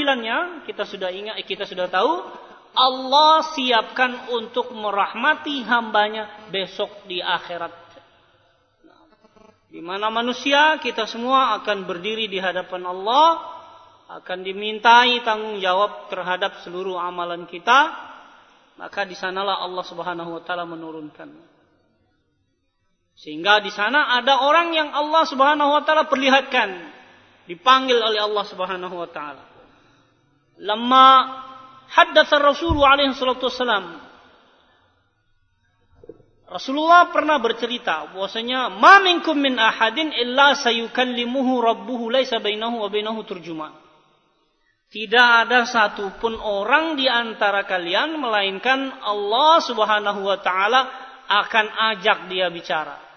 kesimpulannya kita sudah ingat, kita sudah tahu Allah siapkan untuk merahmati hambanya besok di akhirat. Di mana manusia kita semua akan berdiri di hadapan Allah, akan dimintai tanggung jawab terhadap seluruh amalan kita, maka di sanalah Allah Subhanahu wa taala menurunkan. Sehingga di sana ada orang yang Allah Subhanahu wa taala perlihatkan, dipanggil oleh Allah Subhanahu wa taala. Lamma haddatsa Rasul alaihi salatu wassalam, Rasulullah pernah bercerita bahwasanya ma minkum min ahadin illa sayukallimuhu rabbuhu laisa bainahu wa bainahu turjuman. Tidak ada satupun orang di antara kalian melainkan Allah Subhanahu wa taala akan ajak dia bicara.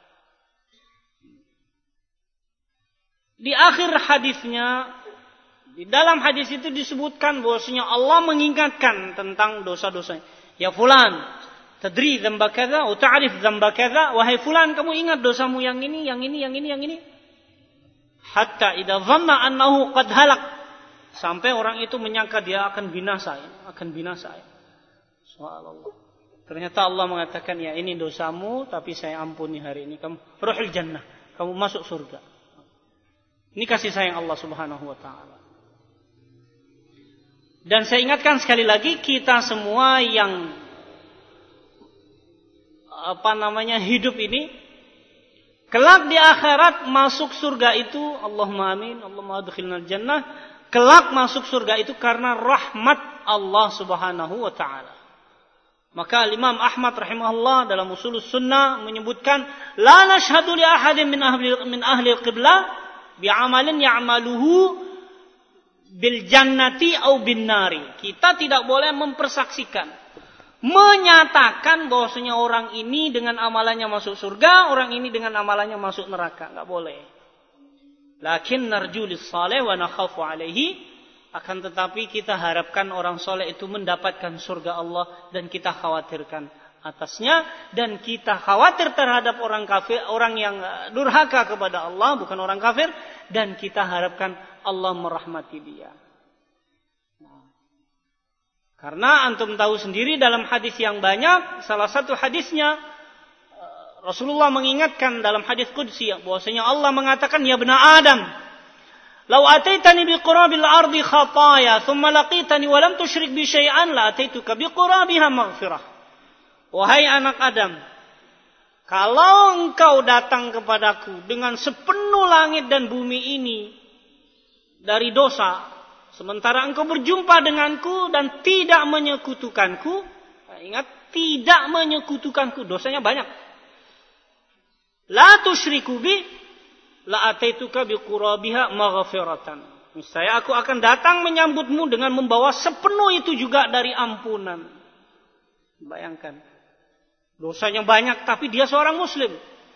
Di akhir hadisnya, di dalam hadis itu disebutkan bahwasanya Allah mengingatkan tentang dosa-dosanya. Ya fulan, tadri dzamba kadza wa ta'rif dzamba kadza, wahai fulan kamu ingat dosamu yang ini, yang ini, yang ini, yang ini. Hatta idza dhanna annahu qad halak, sampai orang itu menyangka dia akan binasa, Subhanallah. Ternyata Allah mengatakan, ya ini dosamu tapi saya ampuni hari ini, kamu ruhul jannah, kamu masuk surga. Ini kasih sayang Allah Subhanahu wa taala. Dan saya ingatkan sekali lagi, kita semua yang hidup ini, kelak di akhirat masuk surga itu, Allahumma amin, Allahumma adkhilnal jannah, kelak masuk surga itu karena rahmat Allah Subhanahu wa taala. Maka Imam Ahmad rahimahullah dalam Ushulus Sunnah menyebutkan, la nashhadu li ahadin min ahli al-qiblah bi'amalin ya'maluhu bil jannati au bin nari. Kita tidak boleh mempersaksikan, menyatakan bahwasanya orang ini dengan amalannya masuk surga, orang ini dengan amalannya masuk neraka. Enggak boleh. Lakin narju lis-salih wa nakhafu alaihi, akan tetapi kita harapkan orang soleh itu mendapatkan surga Allah dan kita khawatirkan atasnya, dan kita khawatir terhadap orang kafir, orang yang durhaka kepada Allah, bukan orang kafir, dan kita harapkan Allah merahmati dia. Karena antum tahu sendiri dalam hadis yang banyak, salah satu hadisnya Rasulullah mengingatkan dalam hadis qudsi bahwasanya Allah mengatakan, ya bani Adam, law ataitani biqurabil ardi khataya thumma laqitani wa lam tusyrik bi syai'an la ataituka biqurabiha maghfirah. Wahai anak Adam, kalau engkau datang kepadaku dengan sepenuh langit dan bumi ini dari dosa, sementara engkau berjumpa denganku dan tidak menyekutukanku, ingat, tidak menyekutukanku, dosanya banyak. La tusyriku bi, la ataituka biqurabiha maghfiratan. Misalnya aku akan datang menyambutmu dengan membawa sepenuh itu juga dari ampunan. Bayangkan. Dosanya banyak, tapi dia seorang muslim.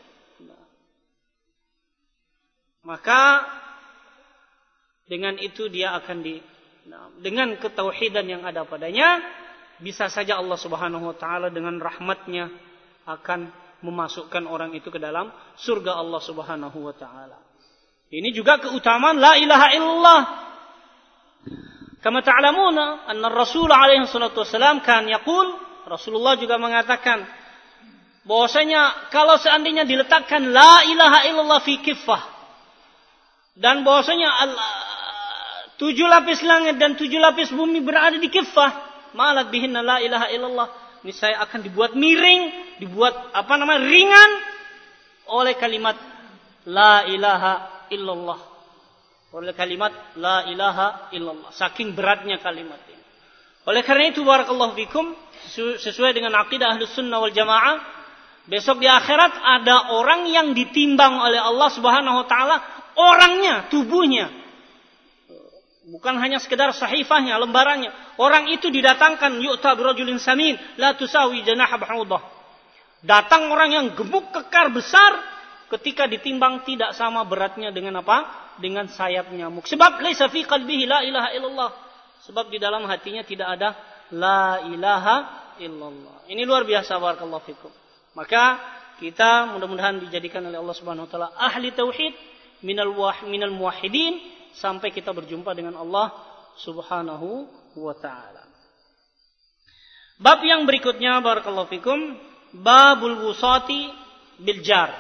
Maka dengan itu dia akan dengan ketauhidan yang ada padanya, bisa saja Allah Subhanahu wa taala dengan rahmatnya akan memasukkan orang itu ke dalam surga Allah Subhanahu wa taala. Ini juga keutamaan la ilaha illallah. Kama ta'lamuna anna Rasul alaihi salatu wasalam kan yaqul, Rasulullah juga mengatakan bahwasanya kalau seandainya diletakkan la ilaha illallah fi kiffah, dan bahwasanya 7 lapis langit dan 7 lapis bumi berada di kiffah, malat bihinna la ilaha illallah, niscaya akan dibuat miring, dibuat ringan oleh kalimat la ilaha illallah. Oleh kalimat la ilaha illallah, saking beratnya kalimat ini. Oleh karena itu barakallahu fikum, sesuai dengan akidah Ahlus Sunnah wal Jamaah, besok di akhirat ada orang yang ditimbang oleh Allah Subhanahu wa taala, orangnya, tubuhnya. Bukan hanya sekedar sahifahnya, lembarannya. Orang itu didatangkan, yu'ta birajulin samin la tusawi janaha ba'udah. Datang orang yang gemuk kekar besar, ketika ditimbang tidak sama beratnya dengan apa? Dengan sayap nyamuk. Sebab laisa fi qalbihi la ilaha illallah. Sebab di dalam hatinya tidak ada la ilaha illallah. Ini luar biasa barakallahu fikum. Maka kita mudah-mudahan dijadikan oleh Allah Subhanahu wa taala ahli tauhid minal muwahhidin sampai kita berjumpa dengan Allah Subhanahu wa ta'ala. Bab yang berikutnya, barakallahu fikum, babul wusati bil jar.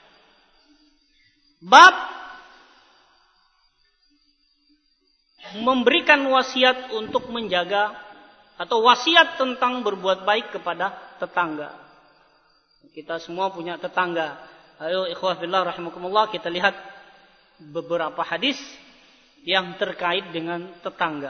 Bab memberikan wasiat untuk menjaga atau wasiat tentang berbuat baik kepada tetangga. Kita semua punya tetangga. Ayo ikhwah fillah rahimakumullah, kita lihat beberapa hadis yang terkait dengan tetangga.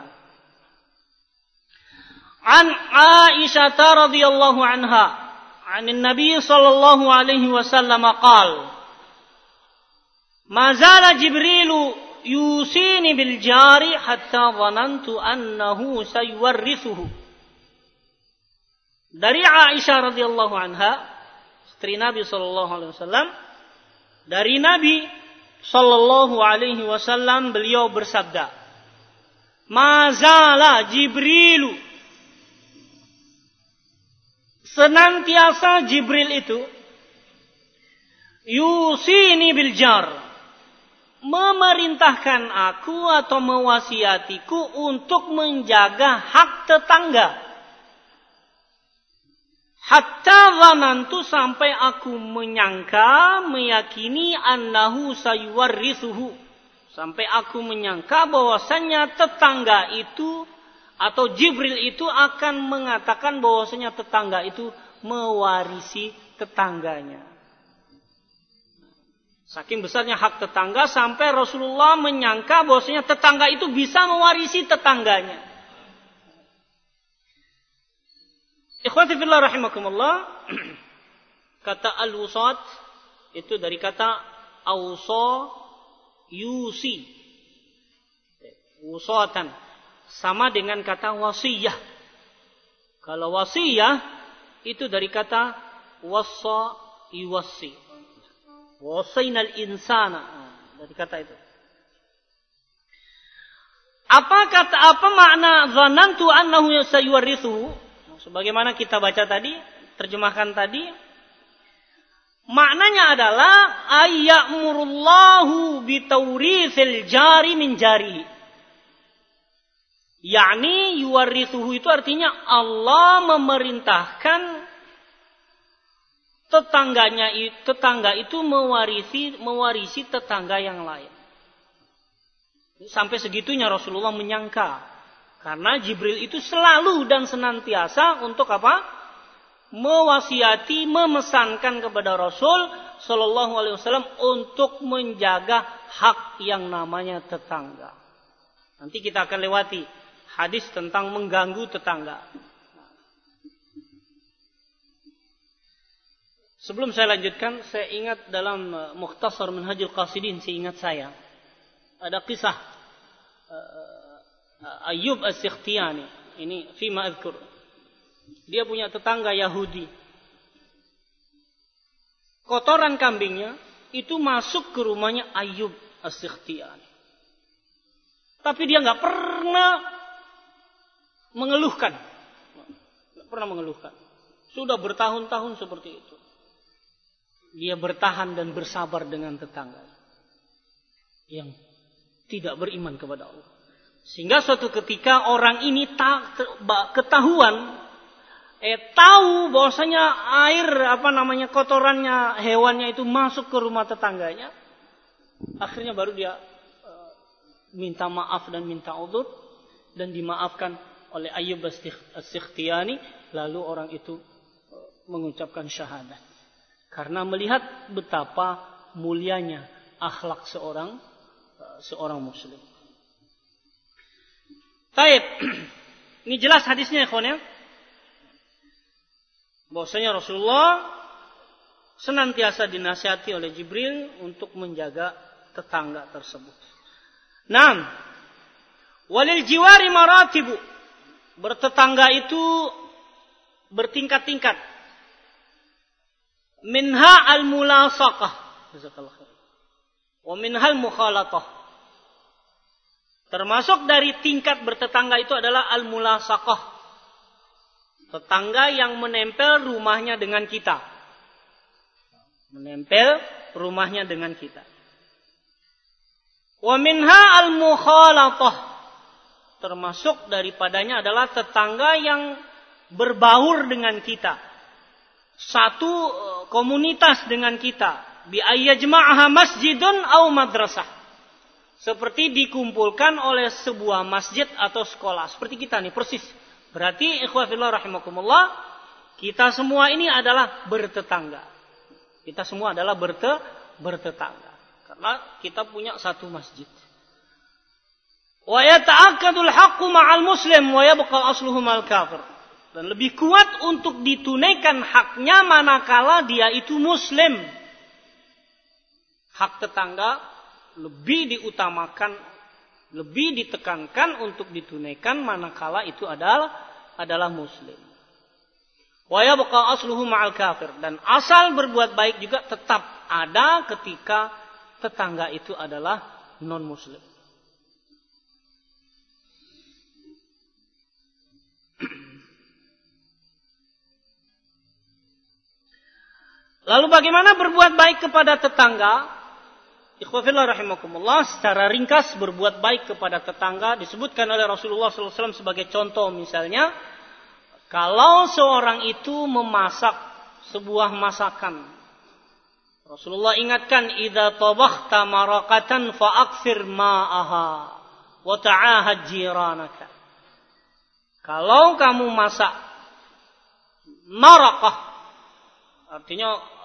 An Aisyah radhiyallahu anha, 'an Nabi sallallahu alaihi wasallam qala: "Ma zala Jibril yusini bil jari hatta dhanantu annahu sayuwarrithuhu." Dari Aisyah radhiyallahu anha, istri Nabi sallallahu alaihi wasallam, dari Nabi sallallahu alaihi wasallam beliau bersabda, "Mazala Jibrilu." Senantiasa Jibril itu yusini bil jar, memerintahkan aku atau mewasiatiku untuk menjaga hak tetangga. Hatta dhanantu, sampai aku menyangka, meyakini, annahu sayuwarrithuhu, sampai aku menyangka bahwasanya tetangga itu atau Jibril itu akan mengatakan bahwasanya tetangga itu mewarisi tetangganya. Saking besarnya hak tetangga sampai Rasulullah menyangka bahwasanya tetangga itu bisa mewarisi tetangganya. Ikhwati fillah rahimakumullah, kata al-wusat itu dari kata awsa yusi. Wusatan sama dengan kata wasiyah. Kalau wasiyah itu dari kata wassa yuwassi. Wasainal insana, dari kata itu. Apa makna dhanantu annahu sayuwarrithu? Sebagaimana kita baca tadi, terjemahkan tadi, maknanya adalah ayyamurullahu bitawrithil jari min jarihi. Yakni yuwarrithuhu itu artinya Allah memerintahkan tetangga itu mewarisi tetangga yang lain. Sampai segitunya Rasulullah menyangka. Karena Jibril itu selalu dan senantiasa untuk apa? Mewasiati, memesankan kepada Rasul sallallahu alaihi wasallam untuk menjaga hak yang namanya tetangga. Nanti kita akan lewati hadis tentang mengganggu tetangga. Sebelum saya lanjutkan, saya ingat dalam Mukhtasar Minhajul Qasidin, seingat saya ada kisah Ayyub As-Sikhtiyani. Ini fima adzkur. Dia punya tetangga Yahudi. Kotoran kambingnya itu masuk ke rumahnya Ayyub As-Sikhtiyani. Tapi dia nggak pernah mengeluhkan. Nggak pernah mengeluhkan. Sudah bertahun-tahun seperti itu. Dia bertahan dan bersabar dengan tetangga yang tidak beriman kepada Allah. Sehingga suatu ketika orang ini ketahuan, tahu bahwasanya air kotorannya hewannya itu masuk ke rumah tetangganya. Akhirnya baru dia minta maaf dan minta uzur, dan dimaafkan oleh Ayyub As-Sikhtiyani. Lalu orang itu mengucapkan syahadat karena melihat betapa mulianya akhlak seorang muslim. Baik, ini jelas hadisnya ya kawan ya. Bahwasanya Rasulullah senantiasa dinasihati oleh Jibril untuk menjaga tetangga tersebut. Naam. Walil jiwari maratibu. Bertetangga itu bertingkat-tingkat. Minha al-mulasaqah. Jazakallahu khair. Wa minhal mukhalatah. Termasuk dari tingkat bertetangga itu adalah al-mulasaqah. Tetangga yang menempel rumahnya dengan kita. Menempel rumahnya dengan kita. Wa minha al-mukhalatah. termasuk daripadanya adalah tetangga yang berbaur dengan kita. Satu komunitas dengan kita. Bi ayyajma'aha masjidun au madrasah. Seperti dikumpulkan oleh sebuah masjid atau sekolah. Seperti kita nih persis. Berarti ikhwah fillah rahimakumullah, kita semua ini adalah bertetangga. Kita semua adalah bertetangga. Karena kita punya satu masjid. Wa yata'akkadul haqqu ma'al muslim wa yabqa asluhu ma'al kafir. Dan lebih kuat untuk ditunaikan haknya manakala dia itu muslim. Hak tetangga lebih diutamakan, lebih ditekankan untuk ditunaikan manakala itu adalah muslim. Wa yabqa asluhu ma'al kafir. Dan asal berbuat baik juga tetap ada ketika tetangga itu adalah non-muslim. Lalu bagaimana berbuat baik kepada tetangga? Ikhwah fillah rahimakumullah, secara ringkas berbuat baik kepada tetangga disebutkan oleh Rasulullah SAW sebagai contoh. Misalnya, kalau seorang itu memasak sebuah masakan, Rasulullah ingatkan, idza tabakhta maraqatan fa'akthir ma'aha wa ta'ahad jiranaka. Kalau kamu masak maraqah, artinya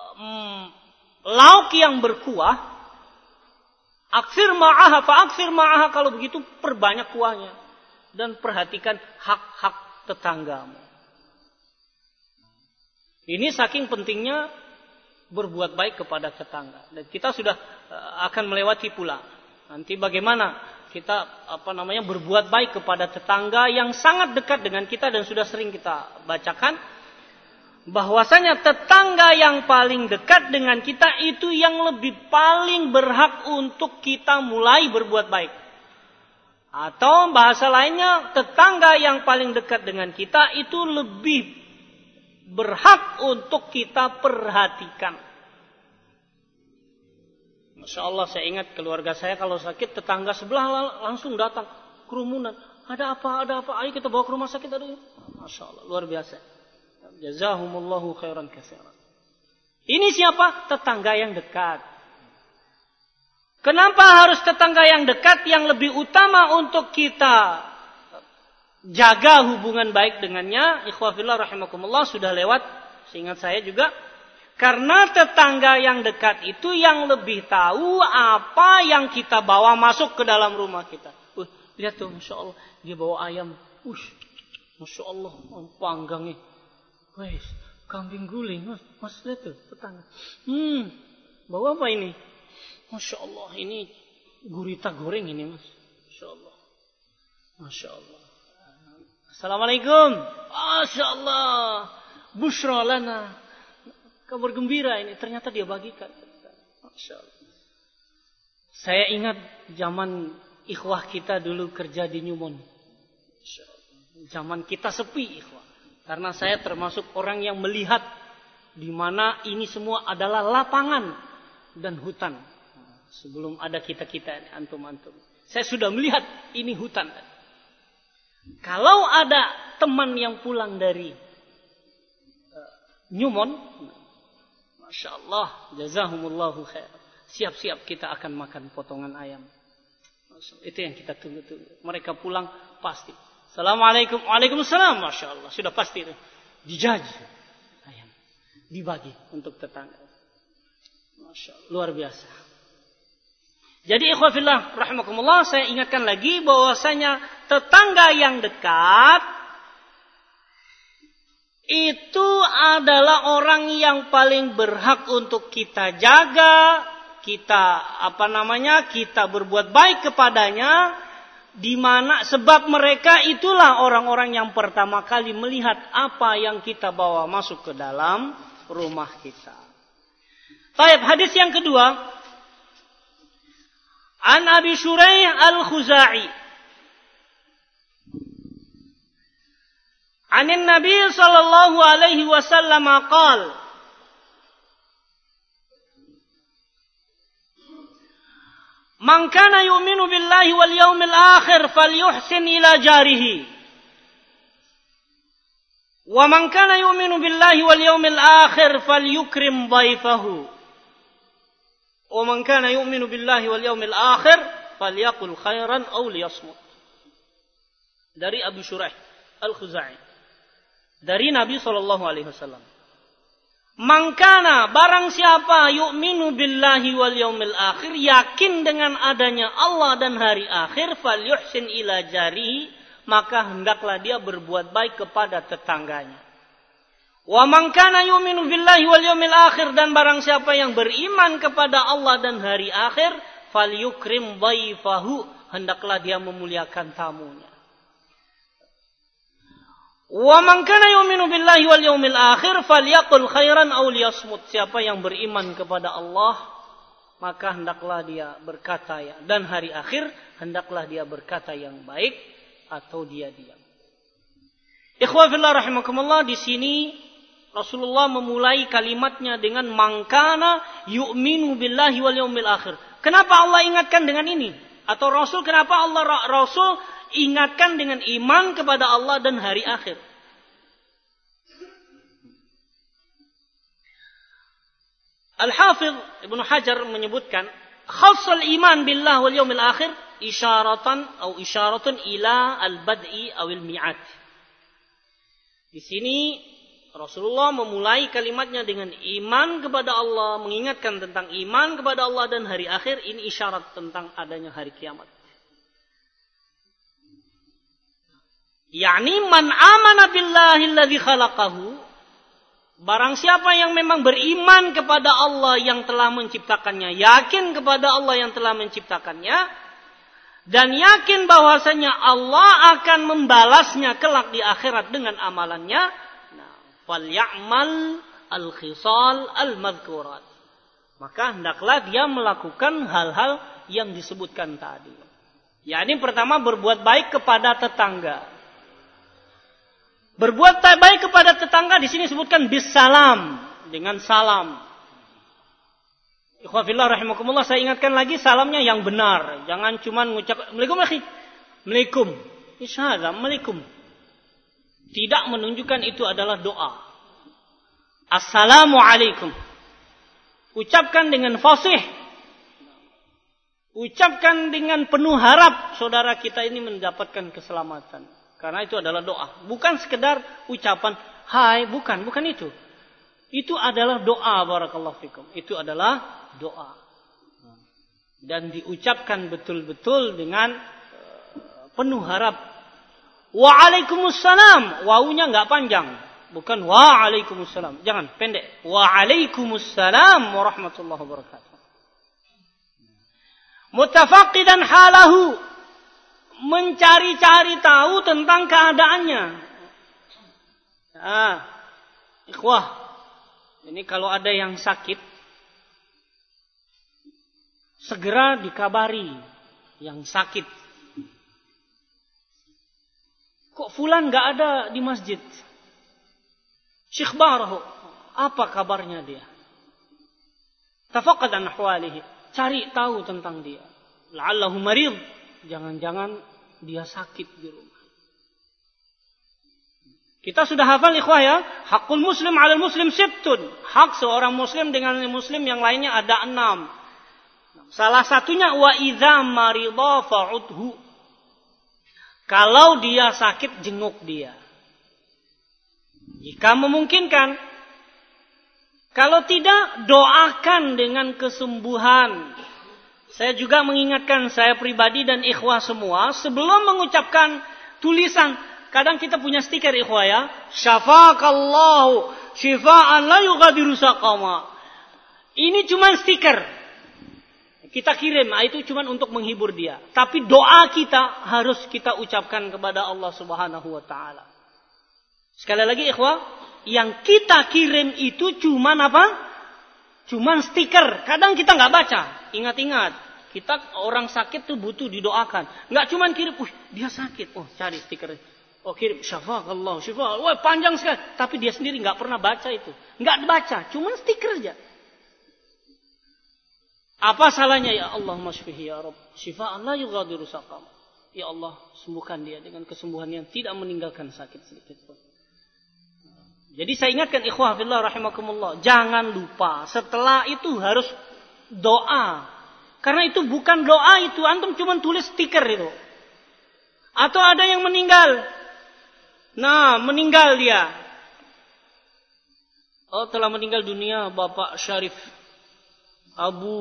lauk yang berkuah, akthir ma'aha fa'akthir ma'aha, kalau begitu perbanyak kuahnya dan perhatikan hak-hak tetanggamu. Ini saking pentingnya berbuat baik kepada tetangga. Dan kita sudah akan melewati pula nanti bagaimana kita berbuat baik kepada tetangga yang sangat dekat dengan kita, dan sudah sering kita bacakan bahwasanya tetangga yang paling dekat dengan kita itu yang lebih paling berhak untuk kita mulai berbuat baik. Atau bahasa lainnya, tetangga yang paling dekat dengan kita itu lebih berhak untuk kita perhatikan. Masya Allah, saya ingat keluarga saya kalau sakit, tetangga sebelah langsung datang, kerumunan. Ada apa? Ayo kita bawa ke rumah sakit. Masya Allah, luar biasa. Jazahumullahu khairan katsiran. Ini siapa? Tetangga yang dekat. Kenapa harus tetangga yang dekat yang lebih utama untuk kita jaga hubungan baik dengannya? Ikhwah fillah rahimakumullah, sudah lewat seingat saya juga. Karena tetangga yang dekat itu yang lebih tahu apa yang kita bawa masuk ke dalam rumah kita. Lihat tuh, Masya Allah, dia bawa ayam. Masya Allah, panggangnya. Wes, kambing guling, mas lihat tuh tetangga. Bawa apa ini? Masya Allah, ini gurita goreng ini, mas. Masya Allah. Masya Allah. Assalamualaikum. Masya Allah. Bushra lana. Kabar gembira ini. Ternyata dia bagikan. Masya Allah. Saya ingat zaman ikhwah kita dulu kerja di Newmont. Masya Allah. Zaman kita sepi, ikhwah. Karena saya termasuk orang yang melihat di mana ini semua adalah lapangan dan hutan. Sebelum ada kita-kita, antum-antum. Saya sudah melihat ini hutan. Kalau ada teman yang pulang dari Newmont, Masya Allah, jazahumullahu khair. Siap-siap kita akan makan potongan ayam. Itu yang kita tunggu-tunggu. Mereka pulang pasti. Assalamualaikum. Waalaikumsalam. Masya Allah. Sudah pasti itu. Dijaji. Ayam. Dibagi untuk tetangga. Masya Allah. Luar biasa. Jadi ikhwah fillah rahimakumullah, saya ingatkan lagi bahwasanya tetangga yang dekat itu adalah orang yang paling berhak untuk kita jaga, kita berbuat baik kepadanya. Di mana sebab mereka itulah orang-orang yang pertama kali melihat apa yang kita bawa masuk ke dalam rumah kita. Baik, hadis yang kedua. An Abi Shuraih Al-Khuzai. Anin Nabi sallallahu alaihi wasallam qala: Man kana yu'minu billahi wal yawmil akhir falyuhsin ila jarihi. Wa man kana yu'minu billahi wal yawmil akhir falyukrim dhaifahu. Wa man kana yu'minu billahi wal yawmil akhir falyaqul khairan aw liyasmut. Dari Abu Shuraih Al-Khuzai. Dari Nabi SAW. Mangkana, barang siapa yu'minu billahi wal yaumil akhir, yakin dengan adanya Allah dan hari akhir, falyuhsin ila jarihi, maka hendaklah dia berbuat baik kepada tetangganya. Wa mangkana yu'minu billahi wal yaumil akhir, dan barang siapa yang beriman kepada Allah dan hari akhir, falyukrim dhaifahu, hendaklah dia memuliakan tamunya. Wa man kana yu'minu billahi wal yawmil akhir falyaqul khairan aw liyasmut. Siapa yang beriman kepada Allah, maka hendaklah dia berkata ya, dan hari akhir hendaklah dia berkata yang baik atau dia diam. Ikhwah fillah rahimakumullah, di sini Rasulullah memulai kalimatnya dengan man kana yu'minu billahi wal yawmil akhir. Kenapa Allah ingatkan dengan ini? Atau Rasul, kenapa Rasul ingatkan dengan iman kepada Allah dan hari akhir? Al-Hafidh Ibnu Hajar menyebutkan, khassal iman billah wal yawmil akhir isyaratun ila al-bad'i awil mi'ad. Di sini Rasulullah memulai kalimatnya dengan iman kepada Allah, mengingatkan tentang iman kepada Allah dan hari akhir. Ini isyarat tentang adanya hari kiamat. Yani man amana billahi alladhi khalaqahu, barang siapa yang memang beriman kepada Allah yang telah menciptakannya, yakin kepada Allah yang telah menciptakannya, dan yakin bahwasanya Allah akan membalasnya kelak di akhirat dengan amalannya, falyamal al-khisal al-madhkurat, maka hendaklah dia melakukan hal-hal yang disebutkan tadi. Yani pertama, berbuat baik kepada tetangga. Berbuat baik kepada tetangga di sini disebutkan bisalam, dengan salam. Ikhwah fillah rahimakumullah, saya ingatkan lagi, salamnya yang benar. Jangan cuma mengucap Assalamualaikum akhi. Waalaikum. Assalamualaikum. Tidak menunjukkan itu adalah doa. Assalamualaikum. Ucapkan dengan fasih. Ucapkan dengan penuh harap saudara kita ini mendapatkan keselamatan. Karena itu adalah doa. Bukan sekedar ucapan hai, bukan itu. Itu adalah doa, barakallahu fikum. Itu adalah doa. Dan diucapkan betul-betul dengan penuh harap. Waalaikumsalam. Wawunya enggak panjang. Bukan waalaikumsalam. Jangan, pendek. Waalaikumsalam warahmatullahi wabarakatuh. Mutafaqidan halahu. Mencari-cari tahu tentang keadaannya. Ikhwah, ini kalau ada yang sakit, segera dikabari yang sakit. Kok fulan gak ada di masjid? Syekh Barahu, apa kabarnya dia? Tafaqad an ahwalihi, cari tahu tentang dia. La'allahu marid, jangan-jangan dia sakit di rumah. Kita sudah hafal ikhwah ya, hakul muslim 'alal muslim sittun. Hak seorang muslim dengan muslim yang lainnya ada 6. Salah satunya wa idza marida fa'udhu. Kalau dia sakit, jenguk dia. Jika memungkinkan. Kalau tidak, doakan dengan kesembuhan. Saya juga mengingatkan saya pribadi dan ikhwah semua, sebelum mengucapkan tulisan, kadang kita punya stiker ikhwah ya, syafaqallahu syifaan la yughadiru saqama. Ini cuma stiker. Kita kirim, itu cuma untuk menghibur dia. Tapi doa kita harus kita ucapkan kepada Allah Subhanahu wa taala. Sekali lagi ikhwah, yang kita kirim itu cuma apa? Cuma stiker. Kadang kita enggak baca. Ingat-ingat, kita orang sakit tuh butuh didoakan. Enggak cuma kirim, dia sakit. Cari stiker. Kirim syafaqallahu syifaa. Wah, panjang sekali. Tapi dia sendiri enggak pernah baca itu. Enggak baca, cuma stiker aja. Apa salahnya? Ya Allah masfihi ya Rabb, syifaan la yughadiru saqam. Ya Allah, sembuhkan dia dengan kesembuhan yang tidak meninggalkan sakit sedikit pun. Jadi saya ingatkan ikhwah fillah rahimakumullah, jangan lupa setelah itu harus doa. Karena itu bukan doa itu, antum cuma tulis stiker itu. Atau ada yang meninggal. Nah, meninggal dia. Oh, telah meninggal dunia Bapak Syarif Abu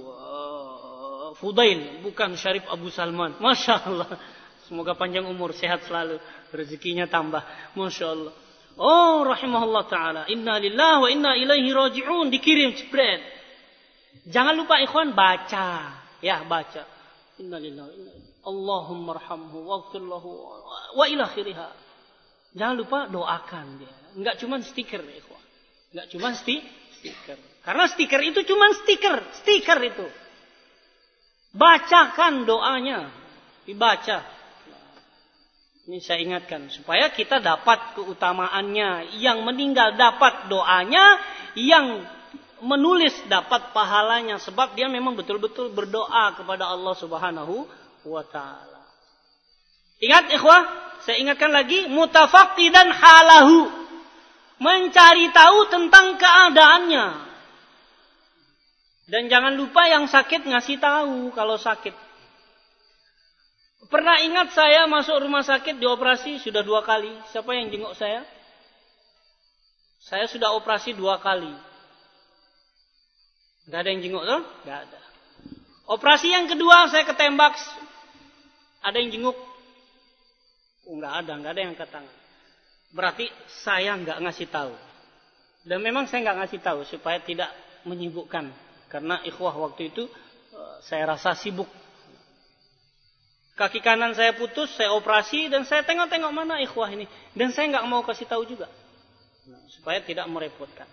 Fudail, bukan Syarif Abu Salman. Masya Allah. Semoga panjang umur, sehat selalu, rezekinya tambah. Masya Allah. Oh, rahimahullah ta'ala. Inna lillahi wa inna ilaihi raji'un. Dikirim, spread. Jangan lupa ikhwan, baca. Ya, baca. Inna lillahi wa inna ilaihi. Allahumma arhamhu waghfir lahu wa ila akhiriha. Jangan lupa doakan dia. Enggak cuma stiker, ikhwan. Enggak cuma stiker. Karena stiker itu cuma stiker itu. Bacakan doanya. Dibaca. Ini saya ingatkan. Supaya kita dapat keutamaannya. Yang meninggal dapat doanya. Yang menulis dapat pahalanya. Sebab dia memang betul-betul berdoa kepada Allah subhanahu wa ta'ala. Ingat ikhwah. Saya ingatkan lagi. Mutafaqidan halahu. Mencari tahu tentang keadaannya. Dan jangan lupa yang sakit ngasih tahu kalau sakit. Pernah ingat saya masuk rumah sakit dioperasi sudah 2 kali. Siapa yang jenguk saya? Saya sudah operasi 2 kali. Gak ada yang jenguk tuh? Gak ada. Operasi yang kedua saya ketembak. Ada yang jenguk? Gak ada yang angkat tangan. Berarti saya gak ngasih tahu. Dan memang saya gak ngasih tahu supaya tidak menyibukkan. Karena ikhwah waktu itu saya rasa sibuk. Kaki kanan saya putus, saya operasi dan saya tengok-tengok mana ikhwah ini. Dan saya nggak mau kasih tahu juga. Supaya tidak merepotkan.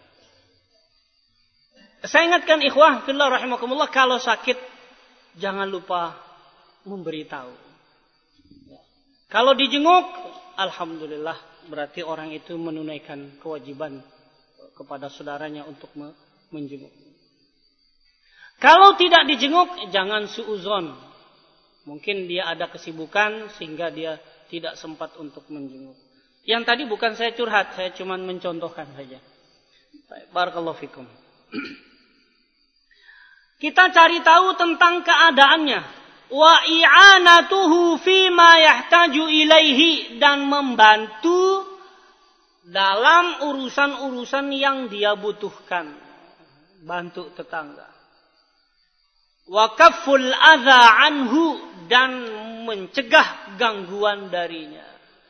Saya ingatkan ikhwah fillah rahimakumullah, kalau sakit jangan lupa memberitahu. Kalau dijenguk, alhamdulillah berarti orang itu menunaikan kewajiban kepada saudaranya untuk menjenguk. Kalau tidak dijenguk, jangan suuzon. Mungkin dia ada kesibukan sehingga dia tidak sempat untuk menjenguk. Yang tadi bukan saya curhat, saya cuma mencontohkan saja. Barakallahu fikum. Kita cari tahu tentang keadaannya. Wa i'anatuhu fima yahtaju ilaihi, dan membantu dalam urusan-urusan yang dia butuhkan. Bantu tetangga. Wa kafful adza anhu, dan mencegah gangguan darinya.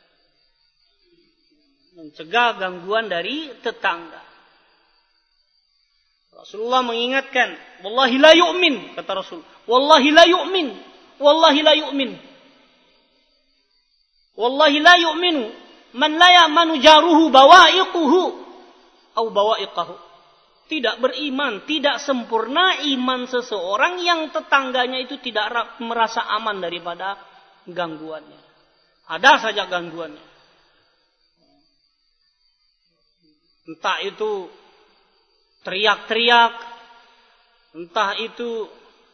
Mencegah gangguan dari tetangga. Rasulullah mengingatkan, wallahi la yu'min, kata Rasul. Wallahi la yu'min. Wallahi la yu'min. Wallahi la yu'minu man la ya'manu jaruhu bawa'iquhu au bawa'iqahu. Tidak beriman, tidak sempurna iman seseorang yang tetangganya itu tidak merasa aman daripada gangguannya. Ada saja gangguannya. Entah itu teriak-teriak, entah itu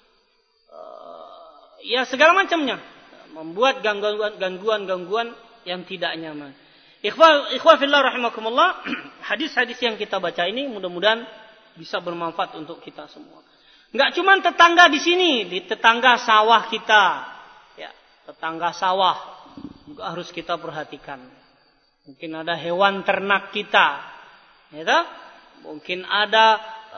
ya segala macamnya, membuat gangguan-gangguan yang tidak nyaman. Ikhwah fillah rahimakumullah, hadis-hadis yang kita baca ini mudah-mudahan bisa bermanfaat untuk kita semua. Enggak cuma tetangga di sini, di tetangga sawah kita. Ya, tetangga sawah juga harus kita perhatikan. Mungkin ada hewan ternak kita. Ya, mungkin ada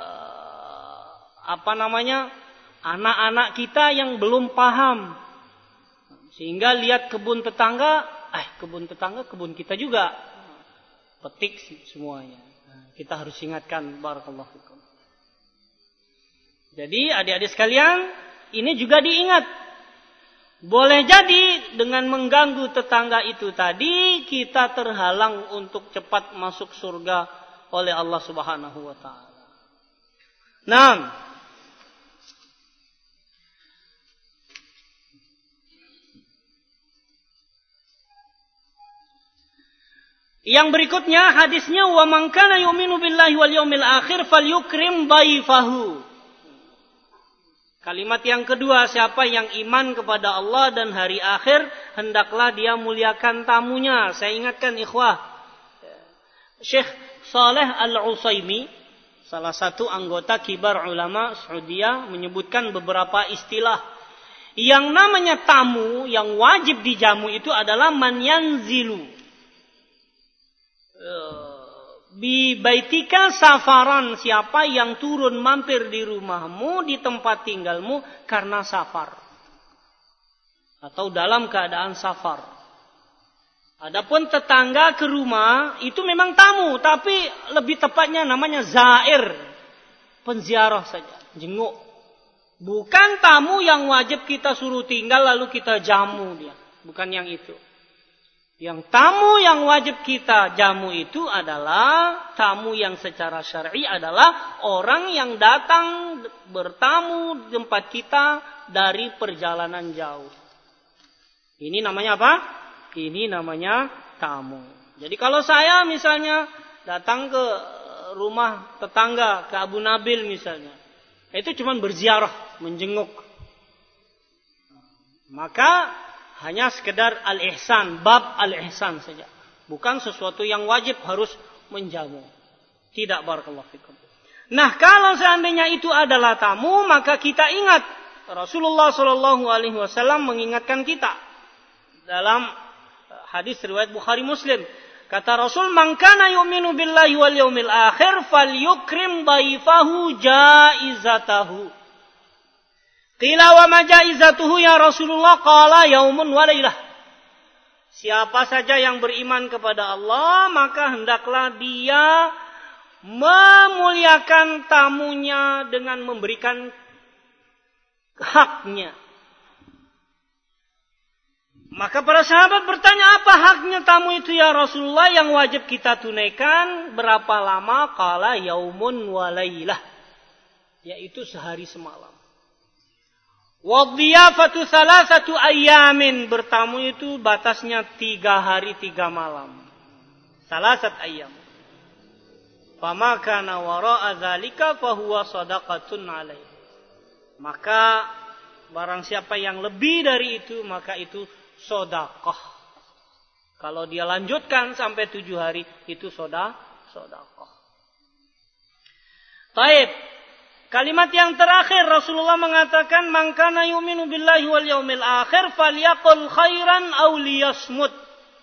anak-anak kita yang belum paham. Sehingga lihat kebun tetangga, kebun kita juga. Petik semuanya. Kita harus ingatkan, barakallahu fikum. Jadi adik-adik sekalian, ini juga diingat. Boleh jadi dengan mengganggu tetangga itu tadi, kita terhalang untuk cepat masuk surga oleh Allah Subhanahu wa ta'ala. Nah, yang berikutnya hadisnya, wa man kana yu'minu billahi wal yaumil akhir falyukrim dhaifahu. Kalimat yang kedua, siapa yang iman kepada Allah dan hari akhir, hendaklah dia muliakan tamunya. Saya ingatkan ikhwah, Syekh Saleh Al-Utsaimin, salah satu anggota kibar ulama Saudiyah, menyebutkan beberapa istilah. Yang namanya tamu yang wajib dijamu itu adalah man yanzilu bi baitika safaran, siapa yang turun mampir di rumahmu, di tempat tinggalmu karena safar atau dalam keadaan safar. Adapun tetangga ke rumah itu memang tamu, tapi lebih tepatnya namanya zair, penziarah saja, jenguk. Bukan tamu yang wajib kita suruh tinggal lalu kita jamu dia, bukan yang itu. Yang tamu yang wajib kita jamu itu adalah tamu yang secara syar'i adalah orang yang datang bertamu di tempat kita dari perjalanan jauh. Ini namanya apa? Ini namanya tamu. Jadi kalau saya misalnya datang ke rumah tetangga, ke Abu Nabil misalnya, itu cuma berziarah, menjenguk. Maka hanya sekedar al-ihsan, bab al-ihsan saja. Bukan sesuatu yang wajib harus menjamu. Tidak, barakallahu fikum. Nah, kalau seandainya itu adalah tamu, maka kita ingat Rasulullah SAW mengingatkan kita dalam hadis riwayat Bukhari Muslim. Kata Rasul, "Man kana yu'minu billahi wal yaumil akhir falyukrim dhaifahu jaizatahu." Qila wa ma jaizatuhu ya Rasulullah? Qala yaumun wa lailah. Siapa saja yang beriman kepada Allah, maka hendaklah dia memuliakan tamunya dengan memberikan haknya. Maka para sahabat bertanya, apa haknya tamu itu ya Rasulullah yang wajib kita tunaikan? Berapa lama? Qala yaumun wa lailah. Yaitu sehari semalam. Wadhiyafatu salasatu ayyamin. Bertamu itu batasnya 3 hari 3 malam. Salasat ayyam. Fama kana wara'a dzalika fahuwa shadaqatun alaih. Maka barang siapa yang lebih dari itu, maka itu sedekah. Kalau dia lanjutkan sampai 7 hari, itu sedekah. Taib. Kalimat yang terakhir Rasulullah mengatakan, "Man kana yu'minu billahi wal yaumil akhir falyaqul khairan aw liyasmut."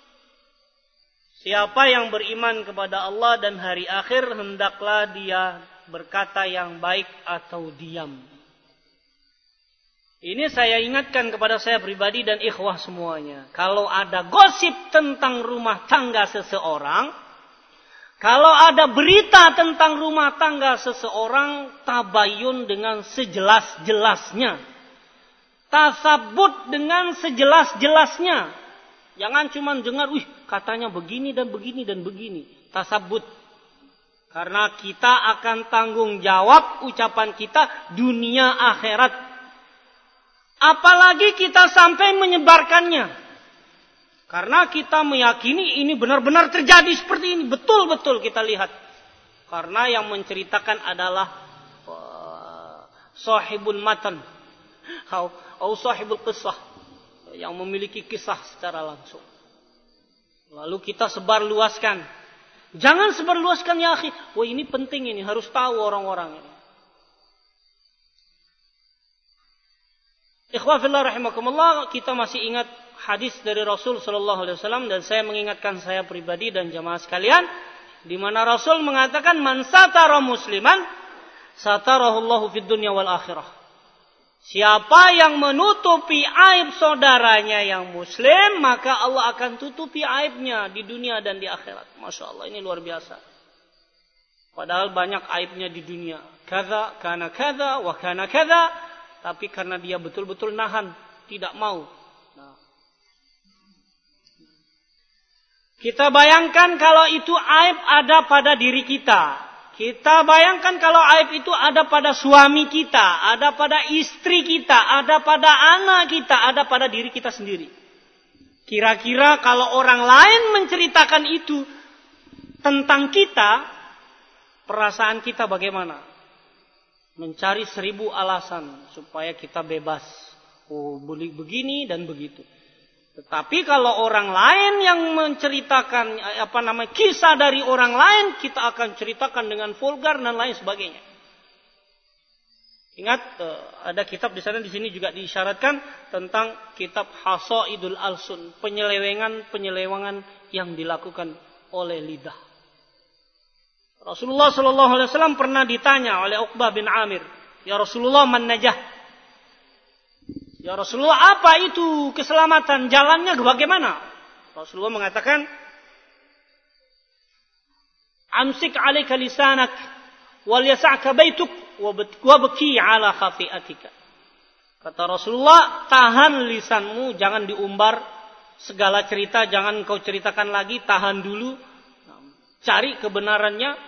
Siapa yang beriman kepada Allah dan hari akhir, hendaklah dia berkata yang baik atau diam. Ini saya ingatkan kepada saya pribadi dan ikhwah semuanya. Kalau ada gosip tentang rumah tangga seseorang, kalau ada berita tentang rumah tangga seseorang, tabayun dengan sejelas-jelasnya. Tasabut dengan sejelas-jelasnya. Jangan cuma dengar, katanya begini dan begini dan begini. Tasabut. Karena kita akan tanggung jawab ucapan kita dunia akhirat. Apalagi kita sampai menyebarkannya. Karena kita meyakini ini benar-benar terjadi seperti ini. Betul-betul kita lihat. Karena yang menceritakan adalah sahibul matan. Atau sahibul qisah. Yang memiliki kisah secara langsung. Lalu kita sebarluaskan. Jangan sebarluaskan ya akhi. Wah ini penting ini. Harus tahu orang-orang ini. Ikhwah fillah rahimakumullah. Kita masih ingat hadis dari Rasul sallallahu alaihi wasallam, dan saya mengingatkan saya pribadi dan jamaah sekalian, di mana Rasul mengatakan, "Man satara musliman satarahullahu fid dunya wal akhirah." Siapa yang menutupi aib saudaranya yang muslim, maka Allah akan tutupi aibnya di dunia dan di akhirat. Masya Allah, ini luar biasa. Padahal banyak aibnya di dunia. Kaza, kana kaza, wa kana kaza. Tapi karena dia betul-betul nahan, tidak mau. Kita bayangkan kalau itu aib ada pada diri kita. Kita bayangkan kalau aib itu ada pada suami kita, ada pada istri kita, ada pada anak kita, ada pada diri kita sendiri. Kira-kira kalau orang lain menceritakan itu tentang kita, perasaan kita bagaimana? mencari 1000 alasan supaya kita bebas. Oh, boleh begini dan begitu. Tetapi kalau orang lain yang menceritakan kisah dari orang lain, kita akan ceritakan dengan vulgar dan lain sebagainya. Ingat, ada kitab di sana, di sini juga diisyaratkan tentang kitab Hasaidul Alsun, penyelewengan yang dilakukan oleh lidah. Rasulullah sallallahu alaihi wasallam pernah ditanya oleh Uqbah bin Amir, "Ya Rasulullah, man najah?" Ya Rasulullah, apa itu keselamatan? Jalannya bagaimana? Rasulullah mengatakan, "Amsik 'alaika lisanak wal yas'aka baituk wa baki 'ala khafi'atika." Kata Rasulullah, tahan lisanmu, jangan diumbar segala cerita, jangan kau ceritakan lagi, tahan dulu. Cari kebenarannya.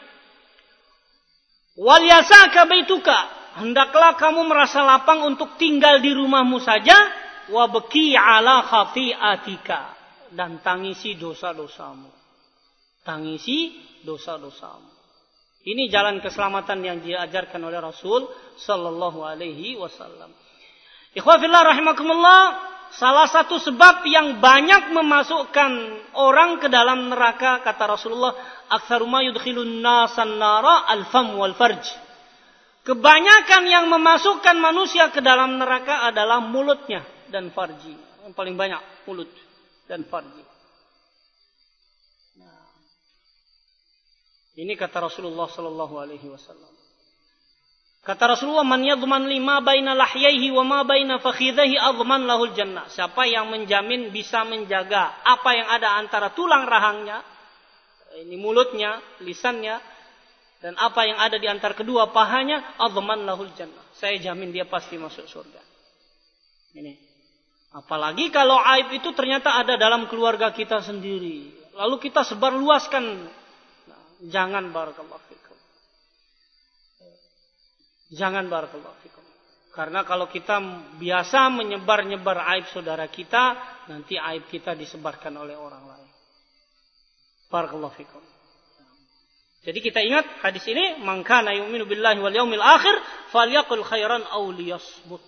Wal yas'aka baituka, hendaklah kamu merasa lapang untuk tinggal di rumahmu saja. Wa baki 'ala khafi'atika, dan tangisi dosa-dosamu. Tangisi dosa-dosamu. Ini jalan keselamatan yang diajarkan oleh Rasul sallallahu alaihi wasallam. Ikhwah fillah rahimakumullah, salah satu sebab yang banyak memasukkan orang ke dalam neraka, kata Rasulullah, aktsaru ma yudkhilun nasan nara al-fam wal farj. Kebanyakan yang memasukkan manusia ke dalam neraka adalah mulutnya dan farji. Yang paling banyak mulut dan farji. Nah, ini kata Rasulullah sallallahu alaihi wasallam. Kata Rasulullah, "Man yadman lima baina lahyaihi wa ma baina fakhidhihi adman lahul jannah." Siapa yang menjamin bisa menjaga apa yang ada antara tulang rahangnya, ini mulutnya, lisannya, dan apa yang ada di antara kedua pahanya, adman lahul jannah. Saya jamin dia pasti masuk surga. Ini. Apalagi kalau aib itu ternyata ada dalam keluarga kita sendiri. Lalu kita sebarluaskan. Nah, jangan, barakallahu fikum. Jangan, barakallahu fikum. Karena kalau kita biasa menyebar-nyebar aib saudara kita, nanti aib kita disebarkan oleh orang lain. Barakallahu fikum. Jadi kita ingat hadis ini, "Man kana yu'minu billahi wal yaumil akhir falyaqul khairan aw liyasmut."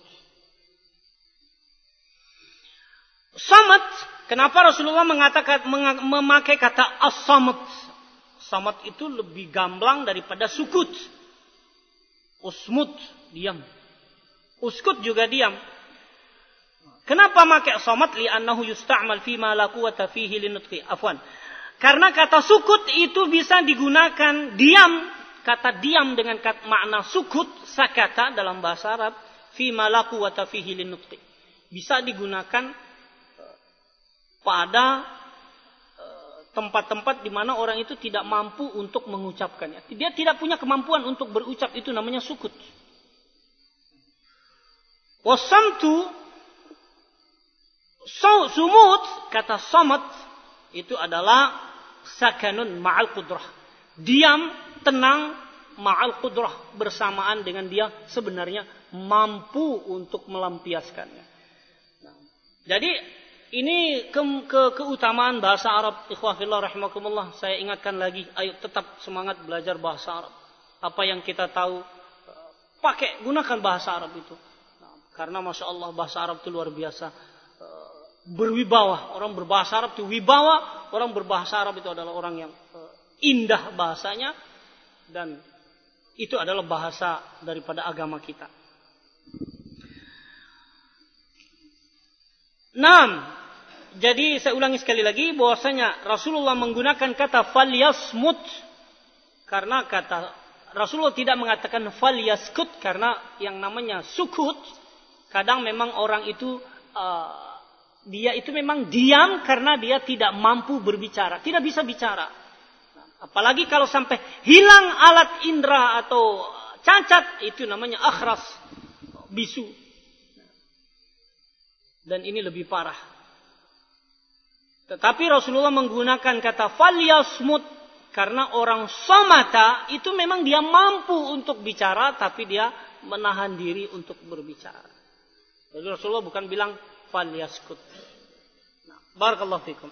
Samat, kenapa Rasulullah memakai kata as-samat? Samat itu lebih gamblang daripada sukut. Usmut, diam. Uskut juga diam. Kenapa pakai samat? Li'annahu yusta'mal fi ma la quwwata fihi linutqi. Afwan. Karena kata sukut itu bisa digunakan diam. Kata diam dengan makna sukut, sakata dalam bahasa Arab, fi ma la quwwata fihi linutqi. Bisa digunakan pada tempat-tempat di mana orang itu tidak mampu untuk mengucapkannya. Dia tidak punya kemampuan untuk berucap, itu namanya sukut. Wasamtu, sumut, kata samat, itu adalah sakanun ma'al qudrah. Diam, tenang, ma'al qudrah. Bersamaan dengan dia sebenarnya mampu untuk melampiaskannya. Nah, jadi, ini keutamaan bahasa Arab. Ikhwah fillah rahimakumullah. Saya ingatkan lagi, ayo tetap semangat belajar bahasa Arab. Apa yang kita tahu, gunakan bahasa Arab itu. Nah, karena Masya Allah bahasa Arab itu luar biasa. Berwibawa. Orang berbahasa Arab itu wibawa. Orang berbahasa Arab itu adalah orang yang indah bahasanya. Dan itu adalah bahasa daripada agama kita. 6. Jadi saya ulangi sekali lagi bahwasanya Rasulullah menggunakan kata falyasmut karena kata Rasulullah tidak mengatakan falyaskut, karena yang namanya sukut kadang memang orang itu dia itu memang diam karena dia tidak mampu berbicara, tidak bisa bicara. Apalagi kalau sampai hilang alat indera atau cacat, itu namanya akhras, bisu. Dan ini lebih parah. Tetapi Rasulullah menggunakan kata falyasmut karena orang somata itu memang dia mampu untuk bicara, tapi dia menahan diri untuk berbicara. Jadi Rasulullah bukan bilang falyaskut. Nah, barakallahu fikum.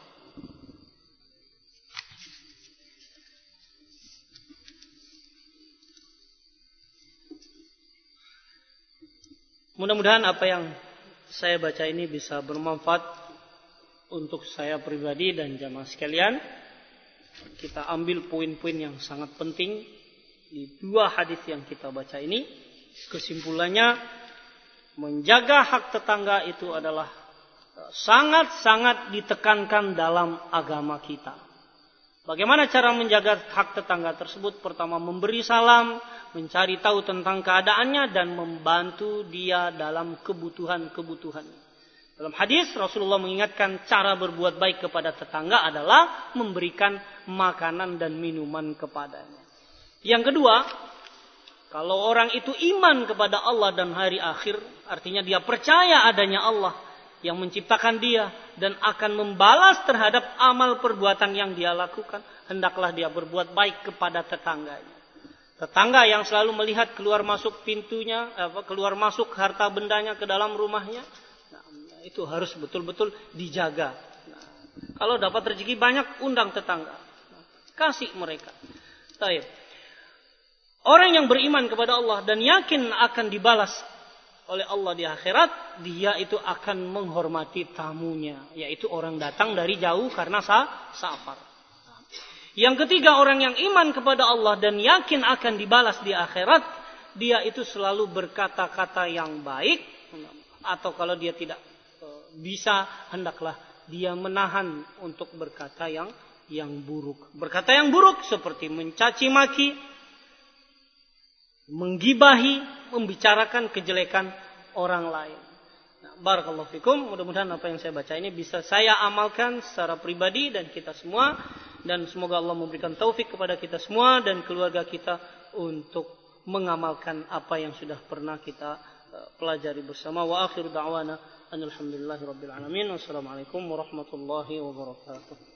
Mudah-mudahan apa yang saya baca ini bisa bermanfaat untuk saya pribadi dan jamaah sekalian. Kita ambil poin-poin yang sangat penting di dua hadis yang kita baca ini. Kesimpulannya, menjaga hak tetangga itu adalah sangat-sangat ditekankan dalam agama kita. Bagaimana cara menjaga hak tetangga tersebut? Pertama, memberi salam, mencari tahu tentang keadaannya, dan membantu dia dalam kebutuhan-kebutuhannya. Dalam hadis, Rasulullah mengingatkan cara berbuat baik kepada tetangga adalah memberikan makanan dan minuman kepadanya. Yang kedua, kalau orang itu iman kepada Allah dan hari akhir, artinya dia percaya adanya Allah yang menciptakan dia dan akan membalas terhadap amal perbuatan yang dia lakukan, hendaklah dia berbuat baik kepada tetangganya. Tetangga yang selalu melihat keluar masuk pintunya, keluar masuk harta bendanya ke dalam rumahnya, itu harus betul-betul dijaga. Kalau dapat rezeki banyak, undang tetangga, kasih mereka. Baik. Orang yang beriman kepada Allah dan yakin akan dibalas oleh Allah di akhirat, dia itu akan menghormati tamunya, yaitu orang datang dari jauh karena safar. Yang ketiga, orang yang iman kepada Allah dan yakin akan dibalas di akhirat, dia itu selalu berkata-kata yang baik, atau kalau dia tidak bisa, hendaklah dia menahan untuk berkata yang buruk. Berkata yang buruk seperti mencaci maki, menggibahi, membicarakan kejelekan orang lain. Barakallahu fikum. Mudah-mudahan apa yang saya baca ini bisa saya amalkan secara pribadi dan kita semua. Dan semoga Allah memberikan taufik kepada kita semua dan keluarga kita untuk mengamalkan apa yang sudah pernah kita pelajari bersama. Wa akhiru da'wana alhamdulillahi rabbil alamin. Wassalamualaikum warahmatullahi wabarakatuh.